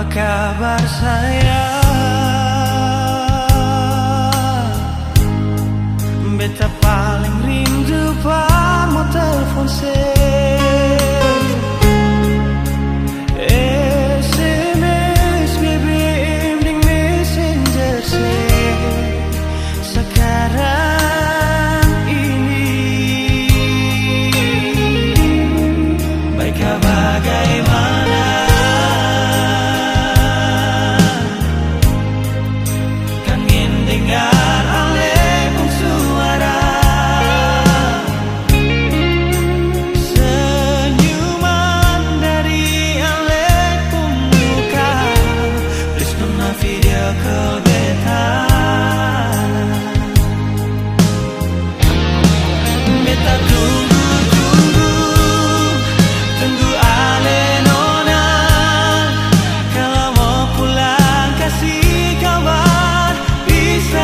kabar sayang? Beta paling rindu pamo telepon SMS, BBM, ding messenger sekarang ini. Baiklah bagaimana kangen dengar alehmu suara, senyuman dari alehmu muka. Please nona video call beta. Beta tunggu ale nona. Kalau mau pulang kasih kabar, bisa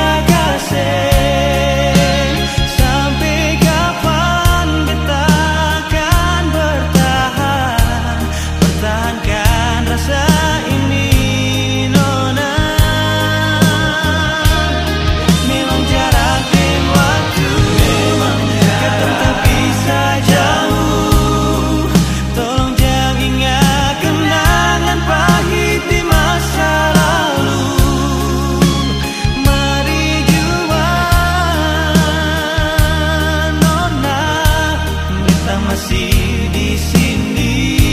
kasih. Sampai kapan beta akan bertahan, pertahankan rasa ini nona. Memang jarak dan waktu kadang tak bisa jauh. Tolong jangan ingat kenangan pahit di masa lalu. Mari jua nona, beta masih di sini.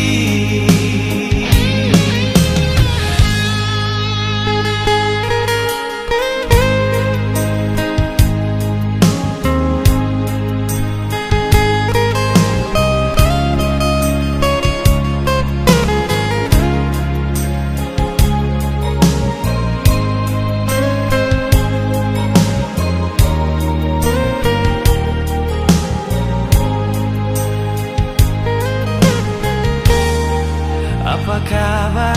Apa kabar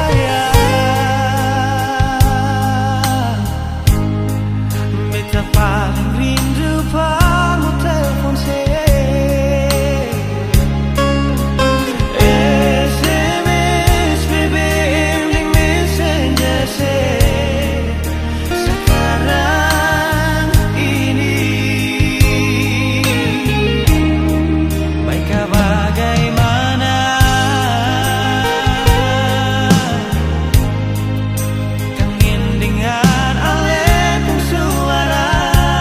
sayang? Beta paling rindu pamo telepon SMS, BBM, ding messenger sekarang ini. Baiklah bagaimana kangen dengar alehmu suara,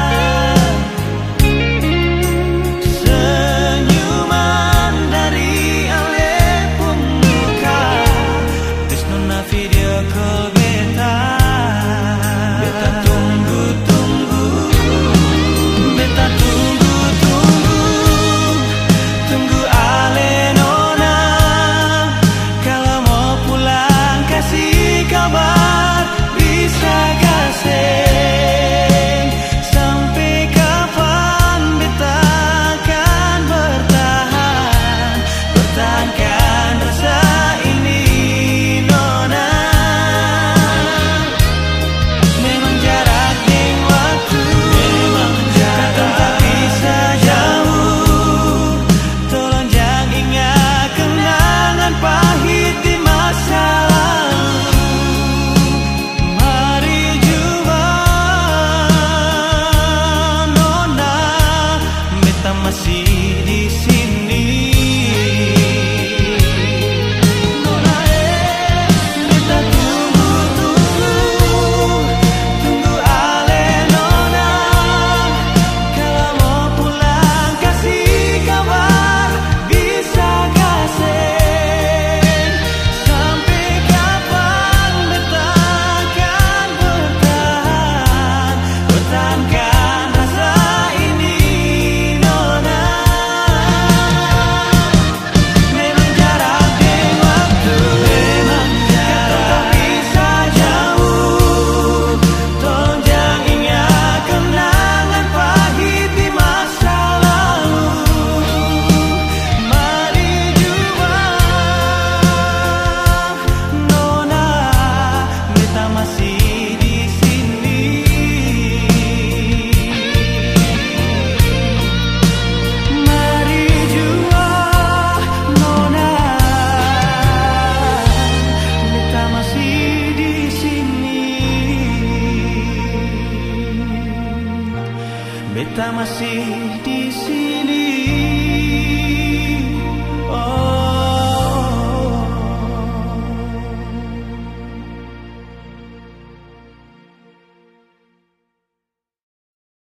senyuman dari alehmu muka. Please nona video call beta. Beta tunggu beta tunggu ale nona. Kalau mau pulang kasih kabar, bisa kasih. Sampai kapan beta akan bertahan, pertahankan rasa ini nona. kita masih di sini.